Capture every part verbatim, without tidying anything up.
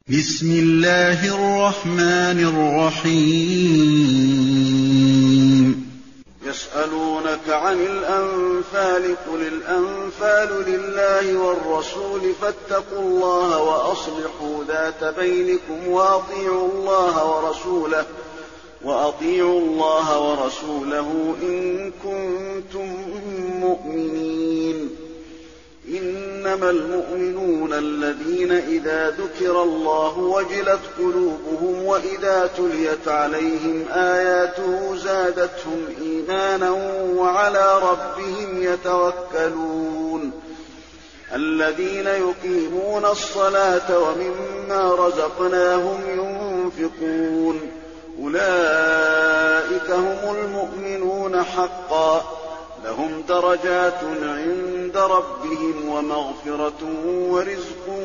بسم الله الرحمن الرحيم يسألونك عن الأنفال قل الأنفال لله والرسول فاتقوا الله وأصلحوا ذات بينكم وأطيعوا الله ورسوله وأطيعوا الله ورسوله إن كنتم مؤمنين. إنما المؤمنون الذين إذا ذكر الله وجلت قلوبهم وإذا تليت عليهم آياته زادتهم إيمانا وعلى ربهم يتوكلون. الذين يقيمون الصلاة ومما رزقناهم ينفقون أولئك هم المؤمنون حقا لهم درجات عند ربهم ومغفرة ورزق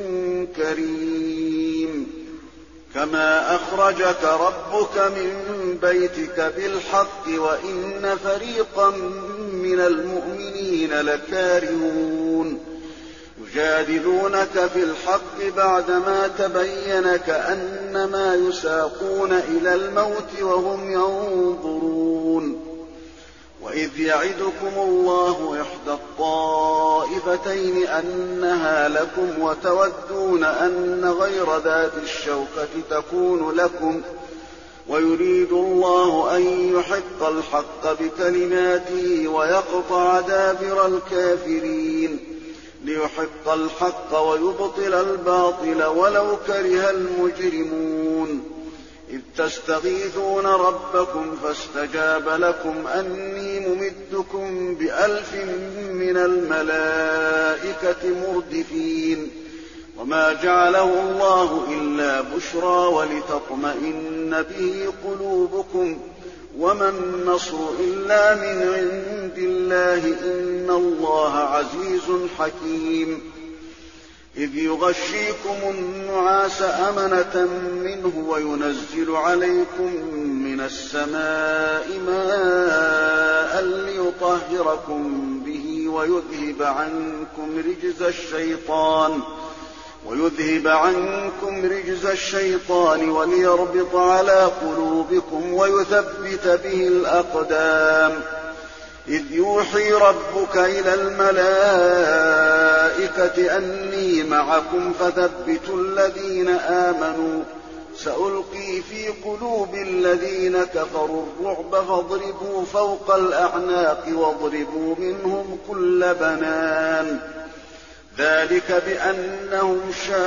كريم. كما أخرجك ربك من بيتك بالحق وإن فريقا من المؤمنين لكارهون يجادلونك في الحق بعدما تبين كأنما يساقون إلى الموت وهم ينظرون. وإذ يعدكم الله إحدى الطائفتين أنها لكم وتودون أن غير ذات الشوكة تكون لكم ويريد الله أن يحق الحق بكلماته ويقطع دابر الكافرين ليحق الحق ويبطل الباطل ولو كره المجرمون. إذ تستغيثون ربكم فاستجاب لكم أني ممدكم بألف من الملائكة مردفين وما جعله الله إلا بشرى ولتطمئن به قلوبكم وما النصر إلا من عند الله إن الله عزيز حكيم. إذ يغشيكم النعاس أمنة منه وينزل عليكم من السماء ماء ليطهركم به ويذهب عنكم رجز الشيطان ويذهب عنكم رجز الشيطان وليربط على قلوبكم ويثبت به الأقدام. إذ يوحي ربك إلى الملائكة أني معكم فثبتوا الذين آمنوا سألقي في قلوب الذين كفروا الرعب فاضربوا فوق الأعناق واضربوا منهم كل بنان. ذلك بأنهم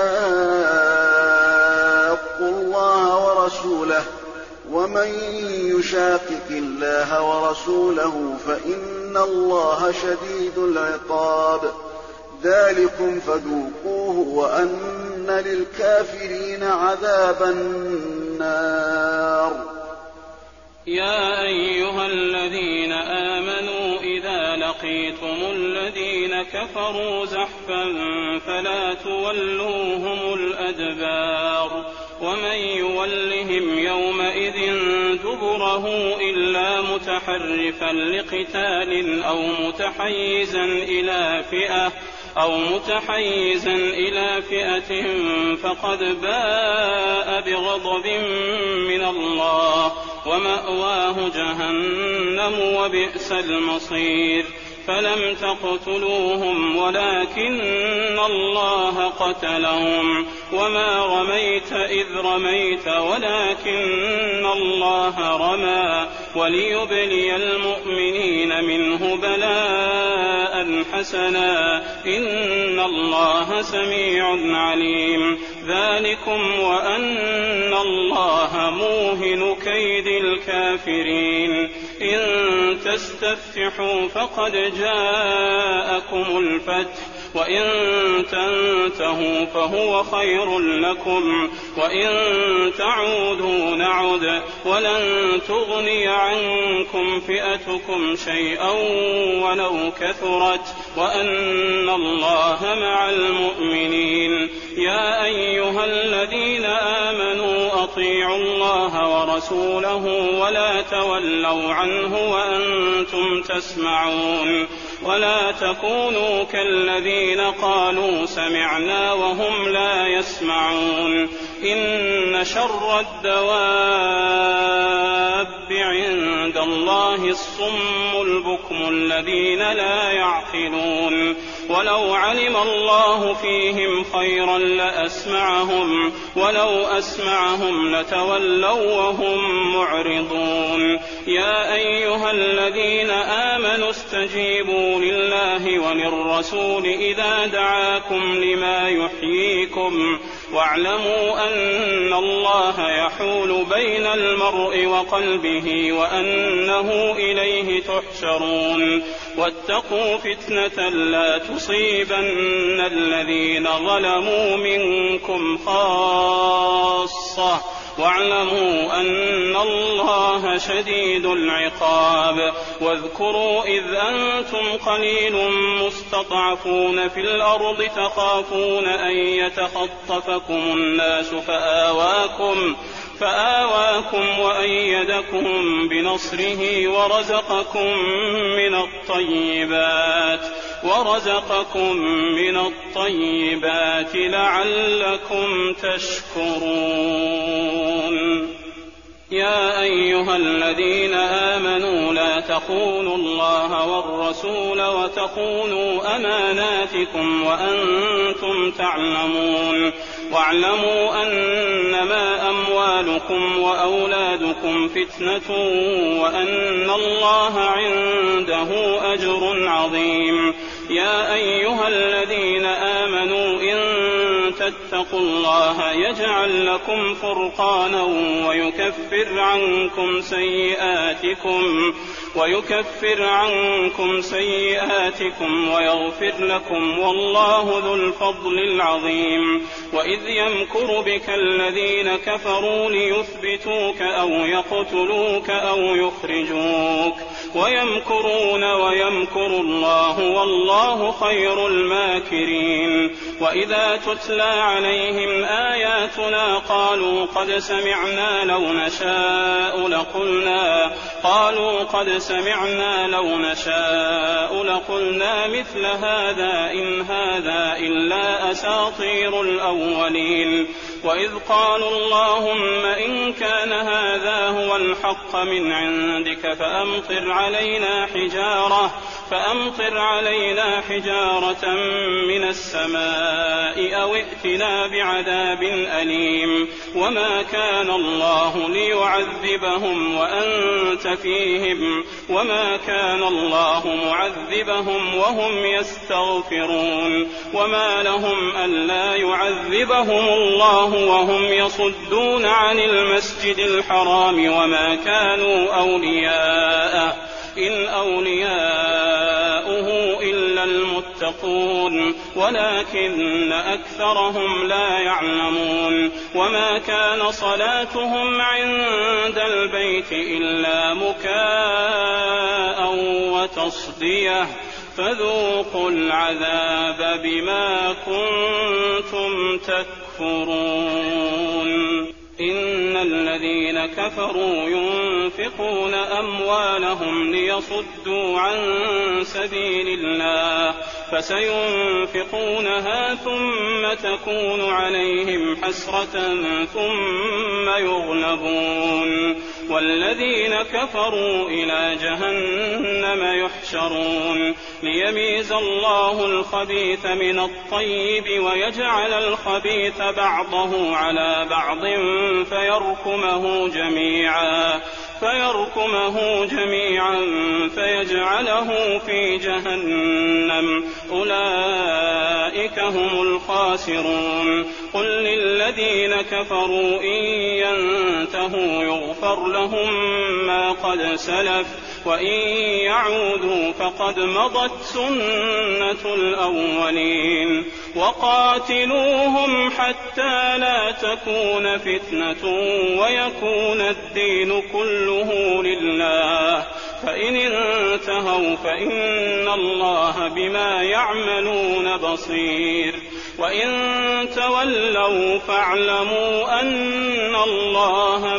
شاقوا الله ورسوله ومن يشاقق الله ورسوله فإن الله شديد العقاب. ذلكم فذوقوه وأن للكافرين عذاب النار. يا أيها الذين آمنوا إذا لقيتم الذين كفروا زحفا فلا تولوهم الأدبار ومن يولهم يومئذ دبره إلا متحرفا لقتال أو متحيزا إلى فئة أو متحيزا إلى فئة فقد باء بغضب من الله ومأواه جهنم وبئس المصير. فلم تقتلوهم ولكن الله قتلهم وما رميت إذ رميت ولكن الله رمى وليبلي المؤمنين منه بلاء حسنا إن الله سميع عليم. ذلكم وأن الله موهن كيد الكافرين. إن تستفتحوا فقد جاءكم الفتح وإن تنتهوا فهو خير لكم وإن تعودوا نعد ولن تغني عنكم فئتكم شيئا ولو كثرت وأن الله مع المؤمنين. يا أيها الذين آمنوا أطيعوا الله ورسوله ولا تولوا عنه وأنتم تسمعون. ولا تكونوا كالذين قالوا سمعنا وهم لا يسمعون إن شر الدواب عند الله الصم البكم الذين لا يعقلون ولو علم الله فيهم خيرا لأسمعهم ولو أسمعهم لتولوا وهم معرضون يا أيها الذين آمنوا استجيبوا لله وللرسول إذا دعاكم لما يحييكم واعلموا أن الله يحول بين المرء وقلبه وأنه إليه تحشرون واتقوا فتنة لا تصيبن الذين ظلموا منكم خاصة واعلموا أن الله شديد العقاب واذكروا إذ أنتم قليل مستضعفون في الأرض تخافون أن يتخطفكم الناس فآواكم فآواكم وأيدكم بنصره ورزقكم من الطيبات ورزقكم من الطيبات لعلكم تشكرون يا أيها الذين آمنوا لا تخونوا الله والرسول وتخونوا أماناتكم وأنتم تعلمون واعلموا أنما أموالكم وأولادكم فتنة وأن الله عنده أجر عظيم يا أيها الذين آمنوا إن تتقوا الله يجعل لكم فرقانا ويكفر عنكم سيئاتكم ويكفر عنكم سيئاتكم ويغفر لكم والله ذو الفضل العظيم وإذ يمكر بك الذين كفروا ليثبتوك أو يقتلوك أو يخرجوك ويمكرون ويمكر الله والله خير الماكرين وإذا تتلى عليهم آياتنا قالوا قد سمعنا لو نشاء لقلنا قالوا قد سمعنا لو نشاء لقلنا مثل هذا إن هذا إلا أساطير الأولين وإذ قالوا اللهم إن كان هذا هو الحق من عندك فأمطر علينا حجارة فأمطر علينا حجارة من السماء أو ائتنا بعذاب أليم وما كان الله ليعذبهم وأنت فيهم وما كان الله معذبهم وهم يستغفرون وما لهم ألا يعذبهم الله وهم يصدون عن المسجد الحرام وما كانوا أولياءه إن أولياؤه إلا المتقون ولكن أكثرهم لا يعلمون وما كان صلاتهم عند البيت إلا مكاء وتصدية فذوقوا العذاب بما كنتم تكفرون إن الذين كفروا ينفقون أموالهم ليصدوا عن سبيل الله فسينفقونها ثم تكون عليهم حسرة ثم يغلبون والذين كفروا إلى جهنم يحشرون ليميز الله الخبيث من الطيب ويجعل الخبيث بعضه على بعض فيركمه جميعا فيركمه جميعا فيجعله في جهنم أولئك هم الخاسرون قل للذين كفروا إن ينتهوا يغفر لهم ما قد سلف وإن يعودوا فقد مضت سنة الأولين وقاتلوهم حتى لا تكون فتنة ويكون الدين كله لله فإن انتهوا فإن الله بما يعملون بصير وإن تولوا فاعلموا أن الله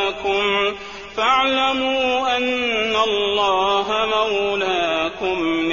مولاكم فاعلموا أن الله مولاكم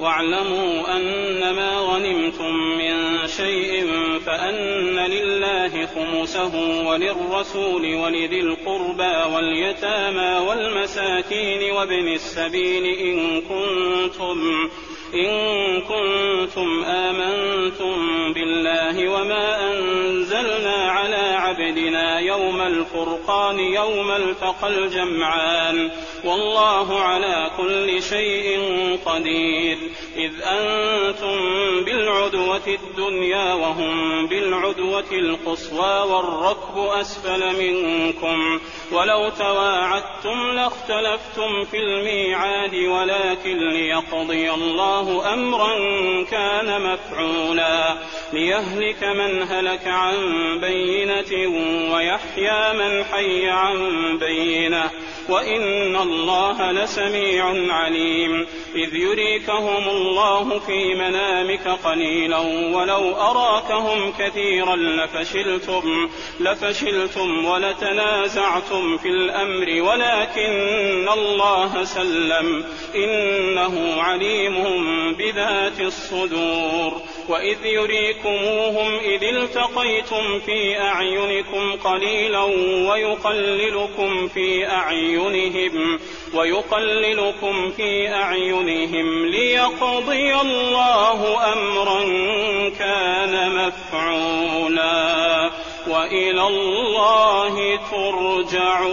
واعلموا أنما غنمتم من شيء فأن لله خمسه وللرسول ولذي القربى واليتامى والمساكين وابن السبيل إن كنتم إن كنتم آمنتم بالله وما أنزلنا على عبدنا يوم الفرقان يوم التقى الجمعان والله على كل شيء قدير إذ أنتم بالعدوة الدنيا وهم بالعدوة القصوى والركب أسفل منكم ولو تواعدتم لاختلفتم في الميعاد ولكن ليقضي الله أمرا كان مفعولا ليهلك من هلك عن بينة ويحيى من حي عن بينة وإن الله لسميع عليم إذ يريكهم الله في منامك قليلا ولو أراكهم كثيرا لفشلتم, لفشلتم ولتنازعتم في الأمر ولكن الله سلم إنه عليم بذات الصدور وإذ يريكموهم إذ التقيتم في أعينكم قليلا ويقللكم في أعينهم ويقللكم في أعينهم ليقضي الله أمرا كان مفعولا وإلى الله ترجع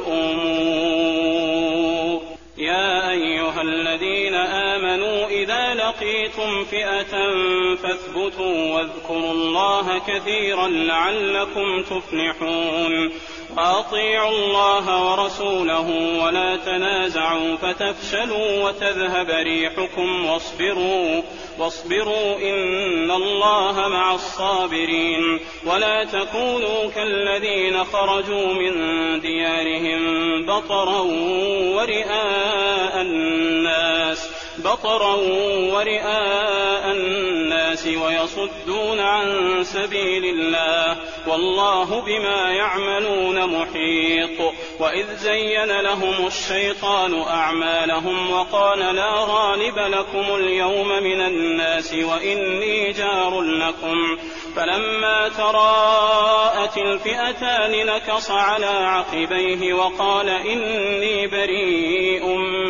الأمور. يا أيها الذين آمنوا إذا لقيتم فئة فاثبتوا واذكروا الله كثيرا لعلكم تفلحون وأطيعوا الله ورسوله ولا تنازعوا فتفشلوا وتذهب ريحكم واصبروا واصبروا إن الله مع الصابرين ولا تكونوا كالذين خرجوا من ديارهم بطرا ورئاء الناس بطرا ورئاء الناس ويصدون عن سبيل الله والله بما يعملون محيط. وإذ زين لهم الشيطان أعمالهم وقال لا غالب لكم اليوم من الناس وإني جار لكم فلما تراءت الفئتان نكص على عقبيه وقال إني بريء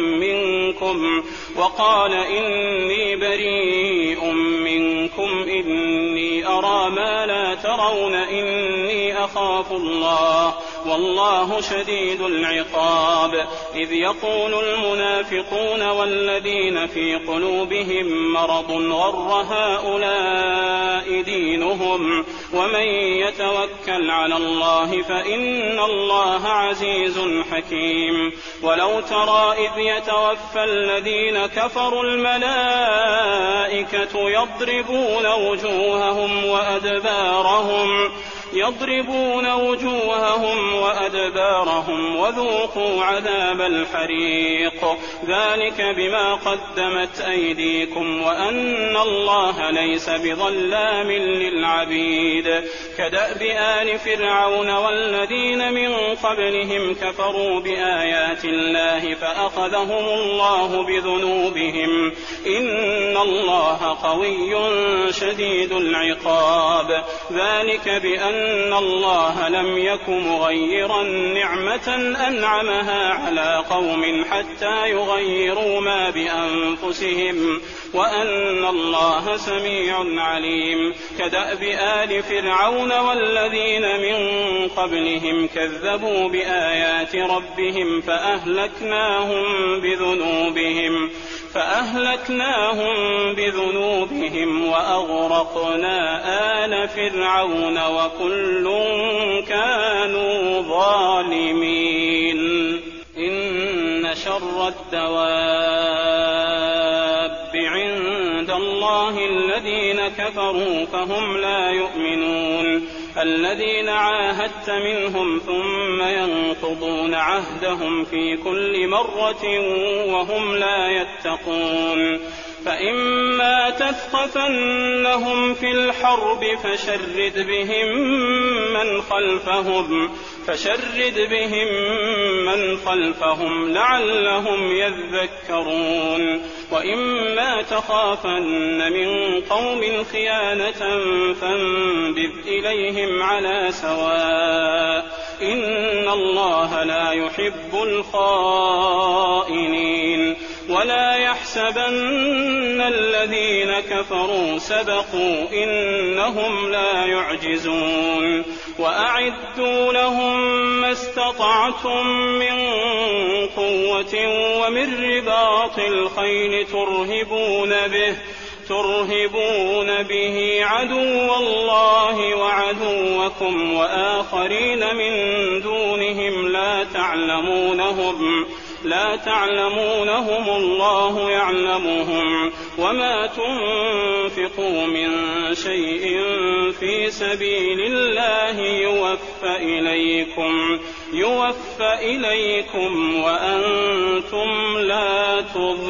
منكم وقال إني بريء منكم إني أرى ما لا ترون إني أخاف الله والله شديد العقاب. إذ يقول المنافقون والذين في قلوبهم مرض غر هؤلاء دينهم ومن يتوكل على الله فإن الله عزيز حكيم. ولو ترى إذ يتوفى الذين كفروا الملائكة يضربون وجوههم وأدبارهم يضربون وجوههم وأدبارهم وذوقوا عذاب الحريق ذلك بما قدمت أيديكم وأن الله ليس بظلام للعبيد. كدأب آل فرعون والذين من قبلهم كفروا بآيات الله فأخذهم الله بذنوبهم إن الله قوي شديد العقاب. ذلك بأن أن الله لم يك مغيرا نعمة أنعمها على قوم حتى يغيروا ما بأنفسهم وأن الله سميع عليم. كدأب آل فرعون والذين من قبلهم كذبوا بآيات ربهم فأهلكناهم بذنوبهم فأهلكناهم بذنوبهم وأغرقنا آل فرعون وكل كانوا ظالمين. إن شر الدواب عند الله الذين كفروا فهم لا يؤمنون الذين عاهدت منهم ثم ينقضون عهدهم في كل مرة وهم لا يتقون. فإما تثقفنهم في الحرب فشرد بهم من خلفهم فشرد بهم من خلفهم لعلهم يذكرون وإما تخافن من قوم خيانة فانبذ إليهم على سواء إن الله لا يحب الخائنين ولا يحسبن الذين كفروا سبقوا إنهم لا يعجزون وأعدوا لهم ما استطعتم من قوة ومن رباط الخيل ترهبون به ترهبون به عدو الله وعدوكم وآخرين من دونهم لا تعلمونهم لا تعلمونهم الله يعلمهم وما تنفقوا من شيء في سبيل الله يوفى إليكم يوفى إليكم وأنتم لا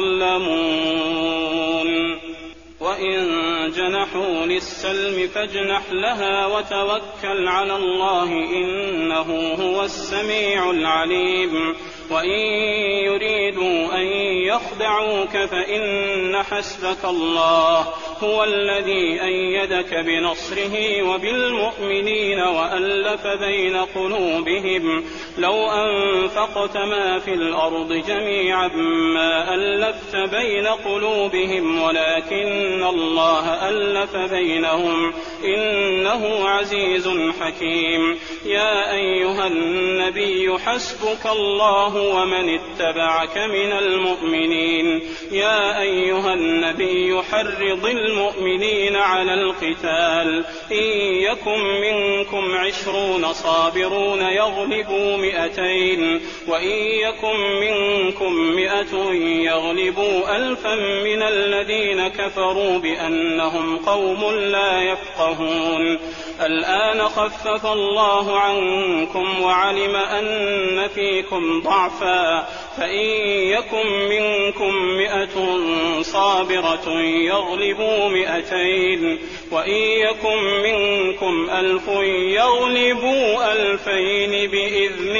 تظلمون وإن جنحوا للسلم فاجنح لها وتوكل على الله إنه هو السميع العليم وإن يريدوا أن يخدعوك فإن حسبك الله هو الذي أيدك بنصره وبالمؤمنين وألف بين قلوبهم لو أنفقت ما في الأرض جميعا ما ألفت بين قلوبهم ولكن الله ألف بينهم إنه عزيز حكيم يا أيها النبي حسبك الله ومن اتبعك من المؤمنين يا أيها النبي حرض المؤمنين على القتال إن يكن منكم عشرون صابرون يغلبوا مئتين وإن يكن منكم مئة يغلبوا ألفا من الذين كفروا بأنهم قوم لا يفقهون الآن خفف الله عنكم وعلم أن فيكم ضعفا فإن يكن منكم مئة صابرة يغلبوا مئتين وإن يكن منكم ألف يغلبوا ألفين بإذن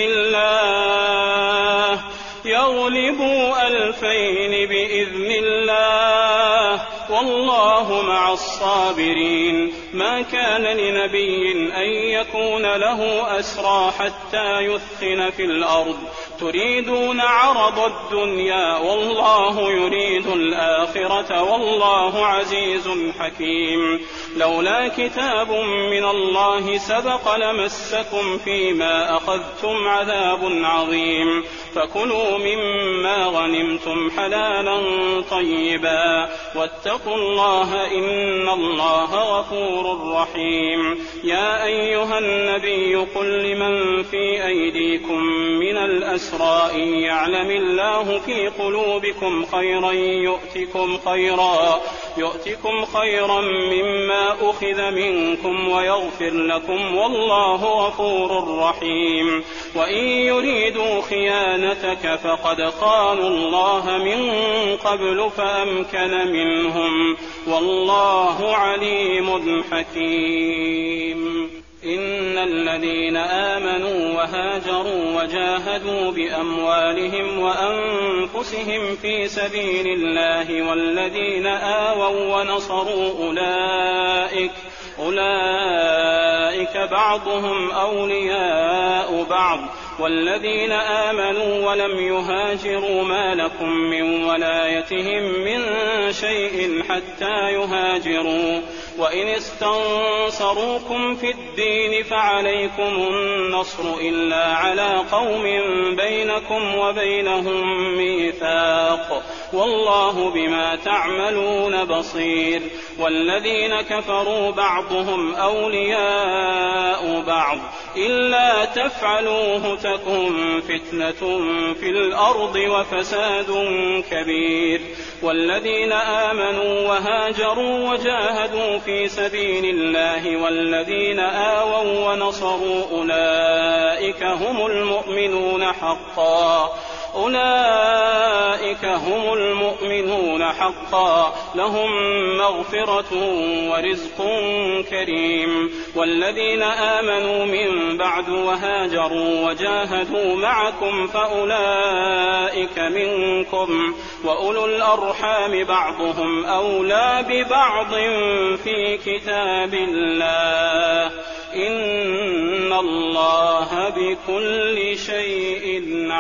الله يغلبوا ألفين بإذن الله والله مع الصابرين ما كان لنبي أن يكون له أسرى حتى يثخن في الأرض تريدون عرض الدنيا والله يريد الآخرة والله عزيز حكيم لولا كتاب من الله سبق لمسكم فيما أخذتم عذاب عظيم فكلوا مما غنمتم حلالا طيبا واتقوا الله إن الله غفور رحيم يا أيها النبي قل لمن في أيديكم من الأسرى إن يعلم الله في قلوبكم خيرا يؤتكم خيرا يؤتكم خيرا مما أخذ منكم ويغفر لكم والله غفور رحيم وإن يريدوا خيانتك فقد خانوا الله من قبل فأمكن منهم والله عليم حكيم إن الذين آمنوا وهاجروا وجاهدوا بأموالهم وأنفسهم في سبيل الله والذين آووا ونصروا أولئك أولئك بعضهم أولياء بعض والذين آمنوا ولم يهاجروا ما لكم من ولايتهم من شيء حتى يهاجروا وإن استنصروكم في الدين فعليكم النصر إلا على قوم بينكم وبينهم ميثاق والله بما تعملون بصير والذين كفروا بعضهم أولياء بعض إلا تفعلوه تكن فتنة في الأرض وفساد كبير والذين آمنوا وهاجروا وجاهدوا في سبيل الله والذين آووا ونصروا أولئك هم المؤمنون حقا أولئك هم المؤمنون حقا لهم مغفرة ورزق كريم. والذين آمنوا من بعد وهاجروا وجاهدوا معكم فأولئك منكم وأولو الأرحام بعضهم أولى ببعض في كتاب الله إن الله بكل شيء